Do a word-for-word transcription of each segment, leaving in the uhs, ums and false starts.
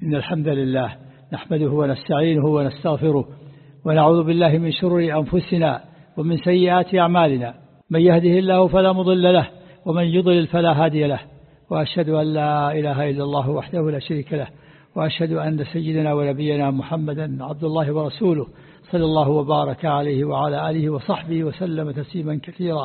إن الحمد لله نحمده ونستعينه ونستغفره ونعوذ بالله من شرور أنفسنا ومن سيئات أعمالنا، من يهده الله فلا مضل له ومن يضلل فلا هادي له، وأشهد أن لا إله إلا الله وحده لا شريك له، وأشهد أن سيدنا ونبينا محمدا عبد الله ورسوله صلى الله وبارك عليه وعلى آله وصحبه وسلم تسليما كثيرا.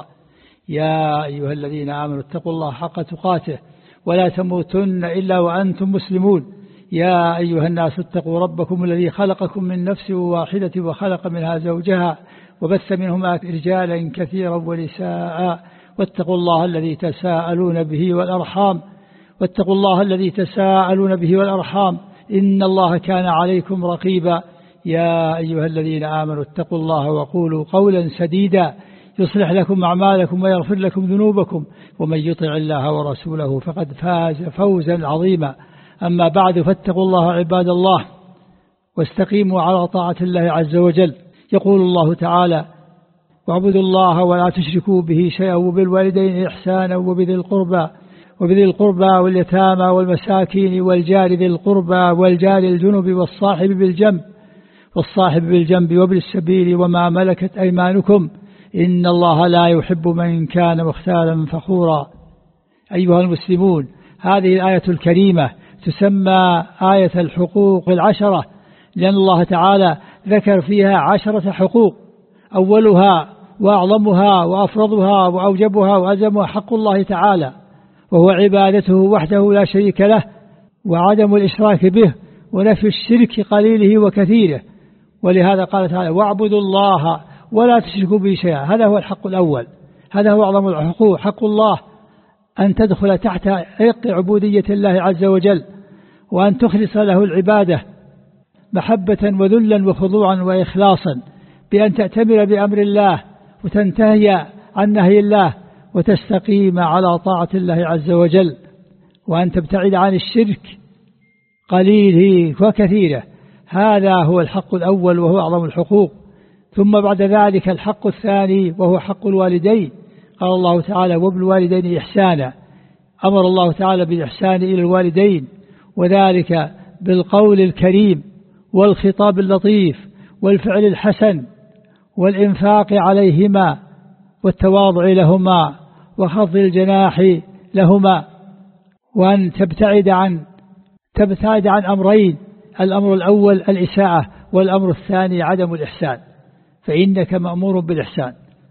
يا أيها الذين آمنوا اتقوا الله حق تقاته ولا تموتن إلا وأنتم مسلمون. يا أيها الناس اتقوا ربكم الذي خلقكم من نفس واحدة وخلق منها زوجها وبث منهما رجالا كثيرا ونساء، واتقوا الله الذي تساءلون به والأرحام واتقوا الله الذي تساءلون به والأرحام إن الله كان عليكم رقيبا. يا أيها الذين آمنوا اتقوا الله وقولوا قولا سديدا يصلح لكم أعمالكم ويغفر لكم ذنوبكم، ومن يطع الله ورسوله فقد فاز فوزا عظيما. أما بعد، فاتقوا الله عباد الله واستقيموا على طاعة الله عز وجل. يقول الله تعالى: واعبدوا الله ولا تشركوا به شيئا وبالوالدين إحسانا وبذي القربى وبذي القربى واليتامى والمساكين والجار ذي القربى والجار الجنب والصاحب بالجنب والصاحب بالجنب وابن السبيل وما ملكت أيمانكم إن الله لا يحب من كان مختالا فخورا. أيها المسلمون، هذه الآية الكريمة تسمى آية الحقوق العشرة، لأن الله تعالى ذكر فيها عشرة حقوق، أولها وأعظمها وأفرضها وأوجبها وأزمها حق الله تعالى، وهو عبادته وحده لا شريك له، وعدم الإشراك به، ونفي الشرك قليله وكثيره. ولهذا قال تعالى: واعبدوا الله ولا تشركوا به شيئا. هذا هو الحق الأول، هذا هو أعظم الحقوق. حق الله أن تدخل تحت عق عبودية الله عز وجل، وأن تخلص له العبادة محبة وذلا وخضوعا وإخلاصا، بأن تأتمر بأمر الله وتنتهي عن نهي الله وتستقيم على طاعة الله عز وجل، وأن تبتعد عن الشرك قليله وكثيره. هذا هو الحق الأول وهو أعظم الحقوق. ثم بعد ذلك الحق الثاني وهو حق الوالدين. قال الله تعالى: وبالوالدين إحسانا. أمر الله تعالى بالإحسان إلى الوالدين، وذلك بالقول الكريم والخطاب اللطيف والفعل الحسن والإنفاق عليهما والتواضع لهما وخفض الجناح لهما، وأن تبتعد عن تبتعد عن أمرين: الأمر الأول الإساءة، والأمر الثاني عدم الإحسان، فإنك مأمور بالإحسان.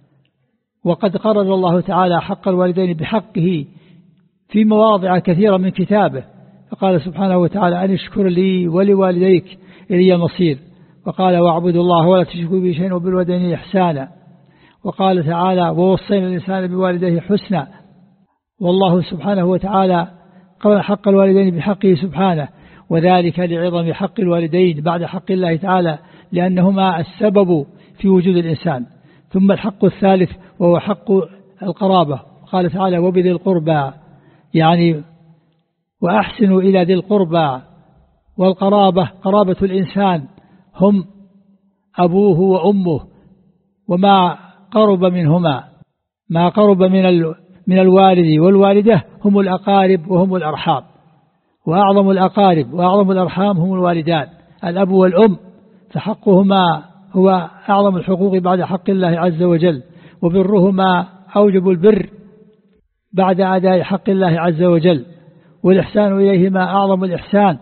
وقد قرر الله تعالى حق الوالدين بحقه في مواضع كثيرة من كتابه، فقال سبحانه وتعالى: أن اشكر لي ولوالديك إلي المصير. وقال: واعبدوا الله ولا تشركوا به شيئا وبالوالدين إحسانا. وقال تعالى: ووصينا الإنسان بوالديه حسنا. والله سبحانه وتعالى قرر حق الوالدين بحقه سبحانه، وذلك لعظم حق الوالدين بعد حق الله تعالى، لأنهما السبب في وجود الإنسان. ثم الحق الثالث وهو حق القرابة. قال تعالى: وبذي القربى، يعني وأحسنوا إلى ذي القربى. والقرابة قرابة الإنسان هم أبوه وأمه، وما قرب منهما ما قرب من من الوالد والوالدة هم الأقارب وهم الأرحام. وأعظم الأقارب وأعظم الأرحام هم الوالدان، الأب والأم، فحقهما هو أعظم الحقوق بعد حق الله عز وجل، وبرهما أوجب البر بعد أداء حق الله عز وجل، والإحسان إليهما أعظم الإحسان.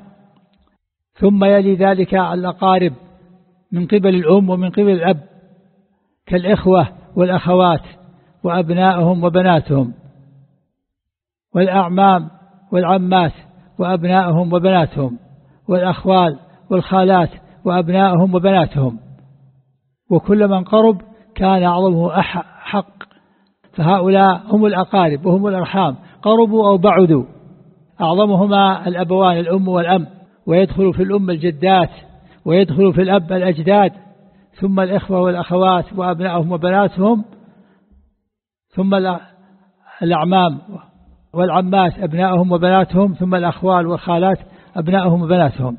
ثم يلي ذلك الأقارب من قبل الأم ومن قبل الأب، كالإخوة والأخوات وأبنائهم وبناتهم، والأعمام والعمات وأبنائهم وبناتهم، والأخوال والخالات وأبنائهم وبناتهم، وكل من قرب كان أعظمه حق. فهؤلاء هم الأقارب وهم الأرحام، قربوا أو بعدوا. أعظمهما الأبوان الأم والأم، ويدخل في الأم الجدات، ويدخل في الأب الأجداد، ثم الإخوة والأخوات وأبنائهم وبناتهم، ثم الأعمام والعمات أبنائهم وبناتهم، ثم الأخوال والخالات أبنائهم وبناتهم.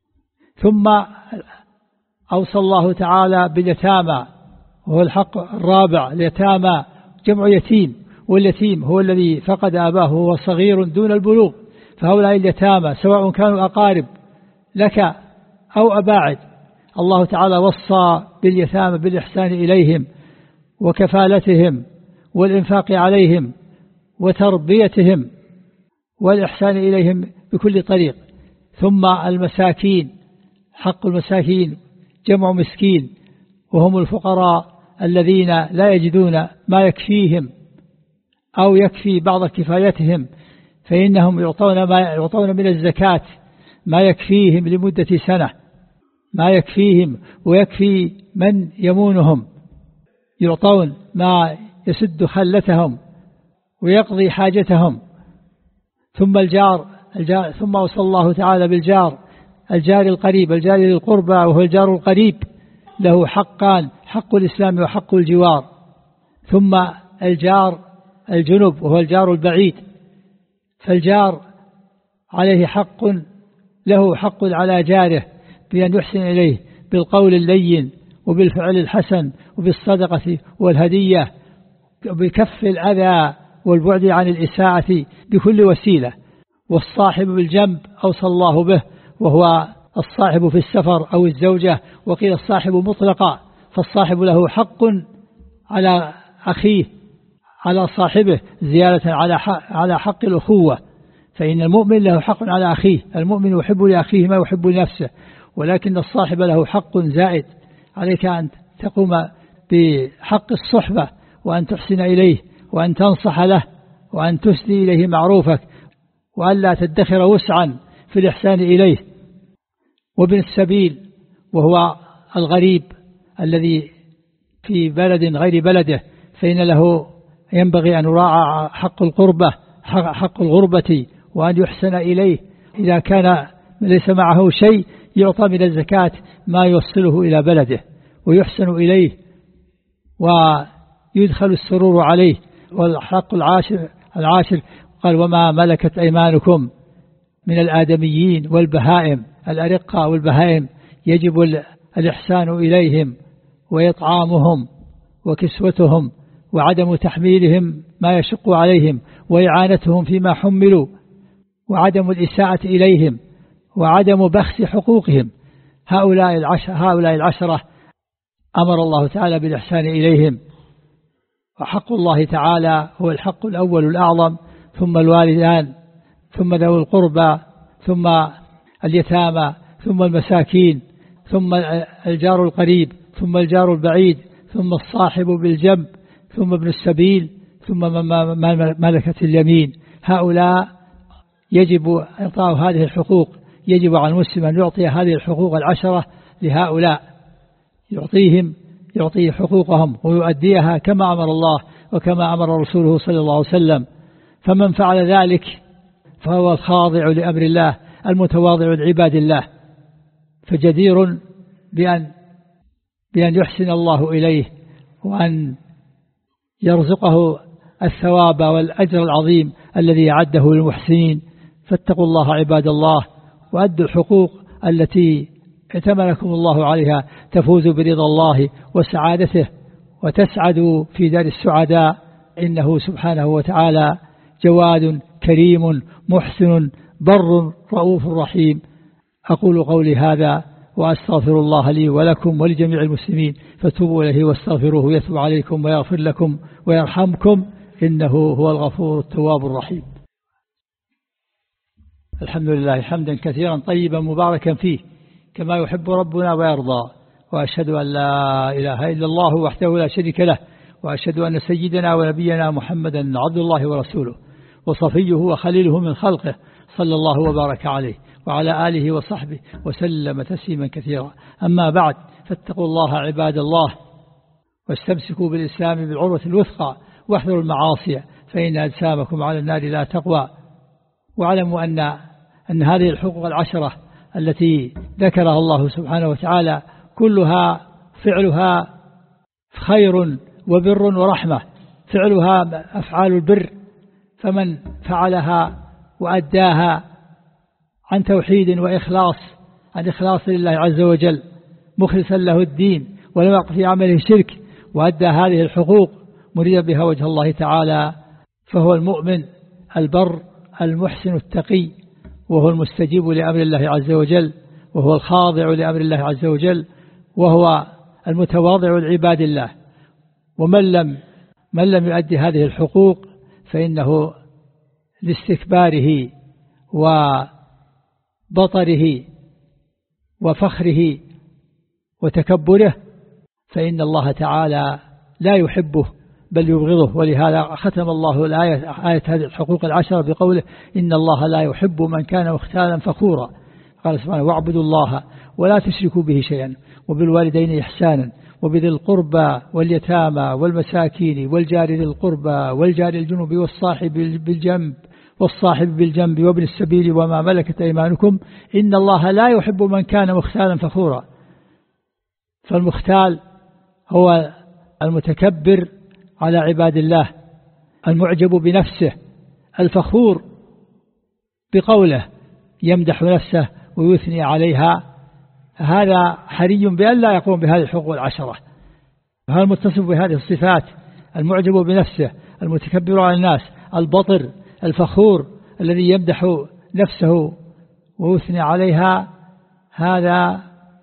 ثم أوصى الله تعالى باليتامى، وهو الحق الرابع. اليتامى جمع يتيم، واليتيم هو الذي فقد أباه وهو صغير دون البلوغ، فهؤلاء اليتامى سواء كانوا أقارب لك أو أباعد. الله تعالى وصى باليتامى بالإحسان إليهم وكفالتهم والإنفاق عليهم وتربيتهم والإحسان إليهم بكل طريق. ثم المساكين، حق المساكين جمع مسكين، وهم الفقراء الذين لا يجدون ما يكفيهم أو يكفي بعض كفايتهم، فإنهم يعطون ما يعطون من الزكاة ما يكفيهم لمدة سنة، ما يكفيهم ويكفي من يمونهم، يعطون ما يسد خلتهم ويقضي حاجتهم. ثم الجار, الجار ثم وصى الله تعالى بالجار، الجار القريب، الجار للقربى وهو الجار القريب له حقان، حق الإسلام وحق الجوار. ثم الجار الجنب وهو الجار البعيد، فالجار عليه حق، له حق على جاره بأن يحسن إليه بالقول اللين وبالفعل الحسن وبالصدقة والهدية وبكف الأذى والبعد عن الإساءة بكل وسيلة. والصاحب بالجنب أوصى الله به، وهو الصاحب في السفر أو الزوجة، وقيل الصاحب مطلقا، فالصاحب له حق على أخيه على صاحبه زيادة على حق على حق الأخوة، فإن المؤمن له حق على أخيه، المؤمن يحب لأخيه ما يحب لنفسه، ولكن الصاحب له حق زائد. عليك أن تقوم بحق الصحبة وأن تحسن إليه وأن تنصح له وأن تسدي إليه معروفك، وأن لا تدخر وسعا في الإحسان إليه. وابن السبيل وهو الغريب الذي في بلد غير بلده، فإن له ينبغي أن يراعى حق القربة حق الغربة وأن يحسن إليه. إذا كان ليس معه شيء يعطى من الزكاة ما يوصله إلى بلده ويحسن إليه ويدخل السرور عليه. والحق العاشر, العاشر قال وما ملكت أيمانكم من الآدميين والبهائم، الأرقة والبهائم يجب الإحسان إليهم وإطعامهم وكسوتهم وعدم تحميلهم ما يشق عليهم وإعانتهم فيما حملوا وعدم الإساءة إليهم وعدم بخس حقوقهم. هؤلاء العشرة, هؤلاء العشرة أمر الله تعالى بالإحسان إليهم. وحق الله تعالى هو الحق الأول الأعظم، ثم الوالدان، ثم ذوي القربى، ثم اليتامى، ثم المساكين، ثم الجار القريب، ثم الجار البعيد، ثم الصاحب بالجنب، ثم ابن السبيل، ثم ملكة اليمين. هؤلاء يجب إعطاء هذه الحقوق، يجب على المسلم أن يعطي هذه الحقوق العشرة لهؤلاء، يعطيهم يعطي حقوقهم ويؤديها كما أمر الله وكما أمر رسوله صلى الله عليه وسلم. فمن فعل ذلك فهو الخاضع لأمر الله المتواضع لعباد الله، فجدير بأن بأن يحسن الله إليه وأن يرزقه الثواب والأجر العظيم الذي أعده للمحسنين. فاتقوا الله عباد الله وأدوا الحقوق التي ائتمنكم الله عليها، تفوزوا برضا الله وسعادته وتسعدوا في دار السعداء، إنه سبحانه وتعالى جواد كريم محسن بر رؤوف رحيم. أقول قولي هذا وأستغفر الله لي ولكم ولجميع المسلمين، فتوبوا إليه واستغفروه يتوب عليكم ويغفر لكم ويرحمكم، إنه هو الغفور التواب الرحيم. الحمد لله حمدا كثيرا طيبا مباركا فيه كما يحب ربنا ويرضى، وأشهد أن لا إله إلا الله وحده لا شريك له، وأشهد أن سيدنا ونبينا محمدا عبد الله ورسوله وصفيه وخليله من خلقه، صلى الله وبارك عليه وعلى آله وصحبه وسلم تسليما كثيرا. أما بعد، فاتقوا الله عباد الله واستمسكوا بالإسلام بالعروة الوثقى، واحذروا المعاصي فإن أجسامكم على النار لا تقوى. واعلموا أن أن هذه الحقوق العشرة التي ذكرها الله سبحانه وتعالى كلها فعلها خير وبر ورحمة، فعلها أفعال البر، فمن فعلها وأداها عن توحيد وإخلاص، عن إخلاص لله عز وجل مخلصا له الدين ولم يقع في عمله شرك، وأدى هذه الحقوق مريدا بها وجه الله تعالى، فهو المؤمن البر المحسن التقي، وهو المستجيب لأمر الله عز وجل، وهو الخاضع لأمر الله عز وجل، وهو المتواضع لعباد الله. ومن لم من لم يؤدي هذه الحقوق فإنه لاستكباره وبطره وفخره وتكبره فإن الله تعالى لا يحبه بل يبغضه. ولهذا ختم الله الآية آية هذه الحقوق العشرة بقوله إن الله لا يحب من كان مختالا فخورا. قال سبحانه واعبدوا الله ولا تشركوا به شيئا وبالوالدين إحسانا وبذي القربى واليتامى والمساكين والجار ذي القربى والجار الجنب والصاحب بالجنب والصاحب بالجنب وابن السبيل وما ملكت أيمانكم إن الله لا يحب من كان مختالا فخورا. فالمختال هو المتكبر على عباد الله، المعجب بنفسه، الفخور بقوله، يمدح نفسه ويثني عليها. هذا حري بأن لا يقوم بهذه الحقوق العشرة. هذا المتصف بهذه الصفات، المعجب بنفسه، المتكبر على الناس، البطر، الفخور الذي يمدح نفسه ويثني عليها، هذا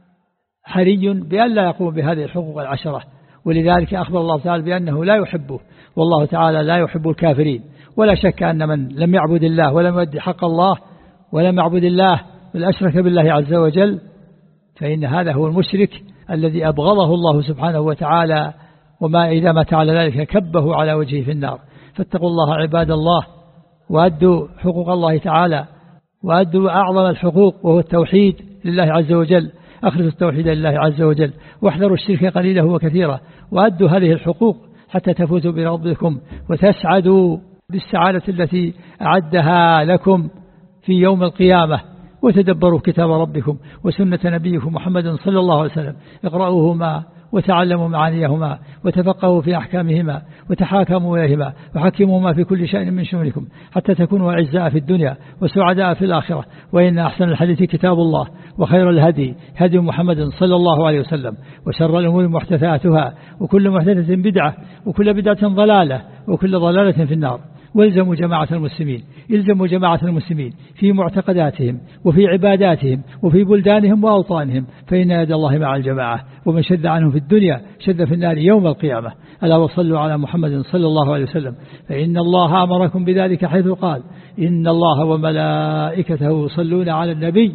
حري بأن لا يقوم بهذه الحقوق العشرة. ولذلك أخبر الله تعالى بأنه لا يحبه، والله تعالى لا يحب الكافرين. ولا شك أن من لم يعبد الله ولم يؤدي حق الله ولم يعبد الله بل أشرك بالله عز وجل فإن هذا هو المشرك الذي أبغضه الله سبحانه وتعالى، وما إذا مات على ذلك كبه على وجهه في النار. فاتقوا الله عباد الله وأدوا حقوق الله تعالى، وأدوا أعظم الحقوق وهو التوحيد لله عز وجل. أخلصوا التوحيد لله عز وجل واحذروا الشرك قليله وكثيرا، وأدوا هذه الحقوق حتى تفوزوا بربكم وتسعدوا بالسعادة التي أعدها لكم في يوم القيامة. وتدبروا كتاب ربكم وسنة نبيكم محمد صلى الله عليه وسلم، اقرأوهما وتعلموا معانيهما وتفقهوا في أحكامهما وتحاكموا إليهما وحكموهما في كل شأن من شؤونكم حتى تكونوا أعزاء في الدنيا وسعداء في الآخرة. وإن أحسن الحديث كتاب الله وخير الهدي هدي محمد صلى الله عليه وسلم وشر الأمور محدثاتها وكل محدثة بدعة وكل بدعة ضلالة وكل ضلالة في النار. والزموا جماعة المسلمين، الزموا جماعة المسلمين في معتقداتهم وفي عباداتهم وفي بلدانهم وأوطانهم، فإن يد الله مع الجماعة، ومن شد عنهم في الدنيا شد في النار يوم القيامة. ألا وصلوا على محمد صلى الله عليه وسلم، فإن الله أمركم بذلك حيث قال إن الله وملائكته يصلون على النبي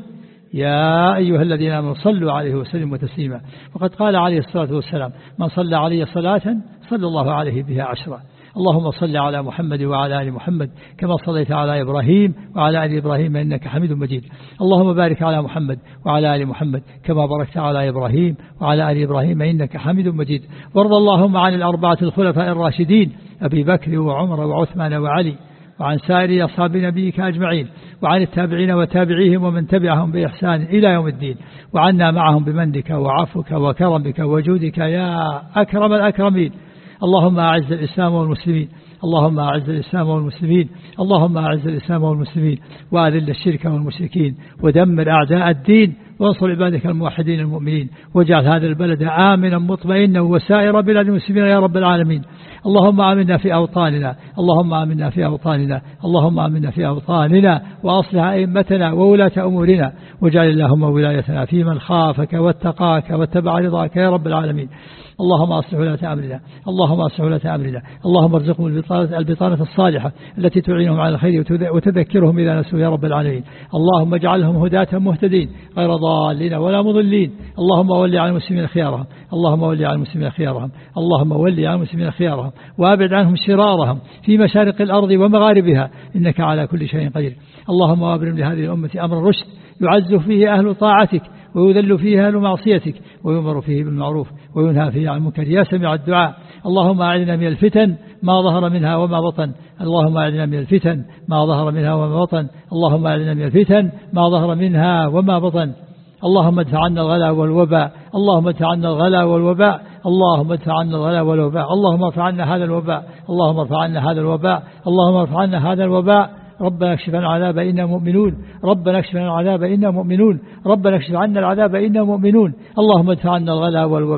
يا أيها الذين آمنوا صلوا عليه وسلموا تسليما. وقد قال عليه الصلاة والسلام من صلى عليه صلاة صلى الله عليه بها عشرا. اللهم صل على محمد وعلى آل محمد كما صليت على إبراهيم وعلى آل إبراهيم إنك حميد مجيد. اللهم بارك على محمد وعلى آل محمد كما باركت على إبراهيم وعلى آل إبراهيم إنك حميد مجيد. وارض اللهم عن الأربعة الخلفاء الراشدين أبي بكر وعمر وعثمان وعلي وعن سائر أصحاب نبيك أجمعين، وعن التابعين وتابعيهم ومن تبعهم بإحسان إلى يوم الدين، وعنا معهم بمنك وعفوك وكرمك وجودك يا أكرم الأكرمين. اللهم أعز الإسلام والمسلمين، اللهم أعز الإسلام والمسلمين، اللهم أعز الإسلام والمسلمين، وأذل الشرك والمشركين، ودمر أعداء الدين، وانصر عبادك الموحدين المؤمنين، واجعل هذا البلد آمنا مطمئنا وسائر بلاد المسلمين يا رب العالمين. اللهم آمنا في أوطاننا، اللهم آمنا في أوطاننا، اللهم آمنا في أوطاننا، وأصلح أئمتنا وولاة أمورنا، واجعل اللهم ولايتنا في من خافك واتقاك واتبع رضاك يا رب العالمين. اللهم أصلح ولاة أمرنا، اللهم أصلح ولاة أمرنا، اللهم ارزقهم البطانة الصالحة التي تعينهم على الخير وتذكرهم إذا نسوا يا رب العالمين. اللهم اجعلهم هداة مهتدين غير ضالين ولا مضلين. اللهم ولي على المسلمين خيارهم، اللهم ولي على المسلمين خيارهم، اللهم ولي على المسلمين خيارهم، وأبعد عنهم شرارهم في مشارق الأرض ومغاربها إنك على كل شيء قدير. اللهم وابرم لهذه الأمة أمر الرشد يعز فيه أهل طاعتك ويذل فيه أهل معصيتك، ويؤمر فيه بالمعروف وينهى فيه عن المنكر يا سميع الدعاء. اللهم أعذنا من الفتن ما ظهر منها وما بطن، اللهم أعذنا من الفتن ما ظهر منها وما بطن، اللهم أعذنا من الفتن ما ظهر منها وما بطن. اللهم ادفع عنا الغلا والوباء، اللهم ادفع عنا الغلا والوباء، اللهم ادفع عنا الغلا والوباء، اللهم ارفع عنا هذا الوباء، اللهم ارفع عنا هذا الوباء، اللهم ارفع عنا هذا الوباء. ربنا اكشف عنا العذاب إنا مؤمنون، ربنا اكشف عنا العذاب إنا مؤمنون، ربنا اكشف عنا العذاب إنا مؤمنون. اللهم ادفع عنا الغلا والوباء،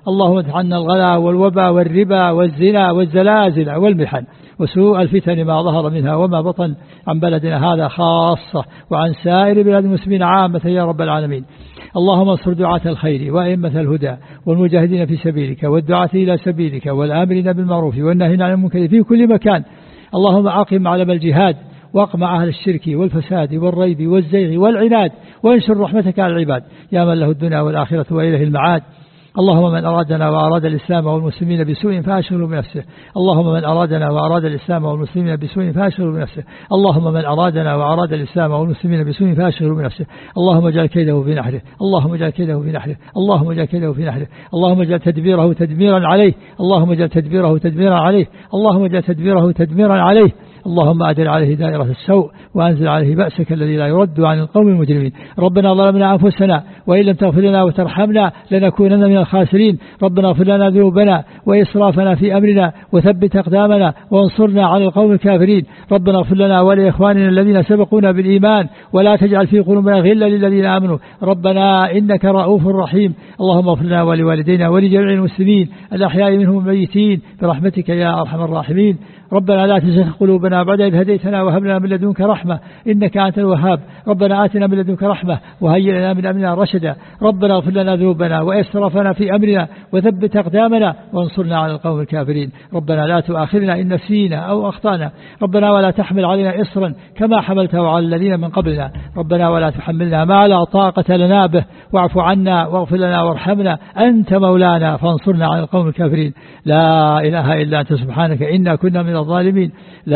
اللهم ادفع عنا الغلا والوبا والربا والزنا والزلازل والمحن وسوء الفتن ما ظهر منها وما بطن عن بلدنا هذا خاصة وعن سائر بلاد المسلمين عامة يا رب العالمين. اللهم انصر دعاة الخير وأئمة الهدى والمجاهدين في سبيلك والدعاة إلى سبيلك والآمرين بالمعروف والناهين عن المنكر في كل مكان. اللهم أقم علم الجهاد واقمع أهل الشرك والفساد والريب والزيغ والعناد وانشر رحمتك على العباد يا من له الدنيا والآخرة وإليه المعاد. اللهم من أرادنا وأراد الإسلام والمسلمين بسوء فأشغله بنفسه. اللهم من أرادنا وأراد الإسلام والمسلمين بسوء فأشغله بنفسه. اللهم من أرادنا وأراد الإسلام والمسلمين بسوء فأشغله بنفسه. اللهم اجعل كيده في نحره. اللهم اجعل كيده في نحره. اللهم اجعل كيده في نحره. اللهم اجعل تدبيره تدميرا عليه. اللهم اجعل تدبيره تدميرا عليه. اللهم اجعل تدبيره تدميرا عليه. اللهم أدر عليه دائرة السوء وأنزل عليه بأسك الذي لا يرد عن القوم المجرمين. ربنا ظلمنا أنفسنا وإن لم تغفر لنا وترحمنا لنكونن من الخاسرين. ربنا اغفر لنا ذنوبنا وإسرافنا في أمرنا وثبت أقدامنا وانصرنا على القوم الكافرين. ربنا اغفر لنا ولإخواننا الذين سبقونا بالإيمان ولا تجعل في قلوبنا غلا للذين آمنوا ربنا إنك رؤوف رحيم. اللهم اغفر لنا ولوالدينا ولجميع المسلمين الأحياء منهم الميتين برحمتك يا أرحم الراحمين. ربنا لا تزغ قلوبنا بعد إذ هديتنا وهب لنا من لدنك رحمة إنك أنت الوهاب. ربنا آتنا من لدنك رحمة وهيئ لنا من أمرنا رشدا. ربنا اغفر لنا ذنوبنا وإسرافنا في أمرنا وثبت أقدامنا وانصرنا على القوم الكافرين. ربنا لا تؤاخذنا إن نسينا أو أخطأنا. ربنا ولا تحمل علينا إصرا كما حملته على الذين من قبلنا. ربنا ولا تحملنا ما لا طاقة لنا به واعف عنا واغفر لنا وارحمنا أنت مولانا فانصرنا على القوم الكافرين. لا إله إلا أنت سبحانك إنا كنا من الظالمين.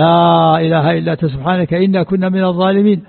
لا إله إلا أنت سبحانك إنا كنا من الظالمين.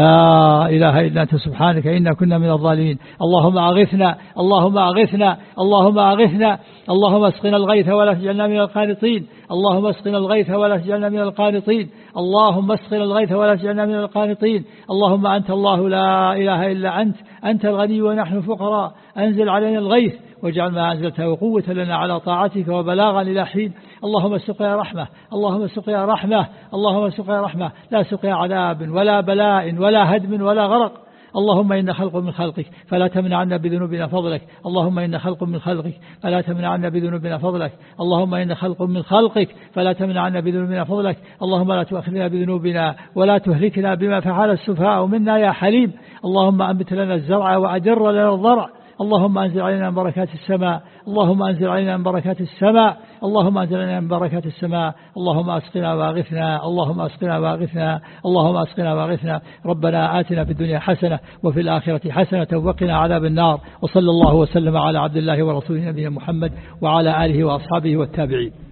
لا إله إلا أنت سبحانك إنا كنا من الظالمين. اللهم أغثنا اللهم أغثنا اللهم أغثنا. اللهم اسقنا الغيث ولا تجعلنا من القانطين. اللهم اسقنا الغيث ولا تجعلنا من القانطين. اللهم اسقنا الغيث ولا تجعلنا من القانطين. اللهم أنت الله لا إله إلا أنت أنت الغني ونحن الفقراء. أنزل علينا الغيث واجعل ما أنزلته قوة لنا على طاعتك وبلاغا إلى حين. اللهم سقيا رحمة اللهم سقيا رحمة اللهم سقيا رحمة لا سقيا عذاب ولا بلاء ولا هدم ولا غرق. اللهم إن خلق من خلقك فلا تمنع عنا بذنوبنا فضلك. اللهم إن خلق من خلقك فلا تمنع عنا بذنوبنا فضلك. اللهم إن خلق من خلقك فلا تمنع عنا بذنوبنا فضلك. اللهم لا تؤاخذنا بذنوبنا ولا تهلكنا بما فعل السفهاء منا يا حليم. اللهم أنبت لنا الزرع وأجر لنا الضرع. اللهم أنزل علينا من بركات السماء. اللهم أنزل علينا من بركات السماء. اللهم أنزل علينا من بركات السماء. اللهم أسقنا واغثنا اللهم أسقنا واغثنا اللهم أسقنا واغثنا. ربنا آتنا في الدنيا حسنة وفي الآخرة حسنة وقنا عذاب النار. وصلى الله وسلم على عبد الله ورسوله نبينا محمد وعلى آله وأصحابه والتابعين.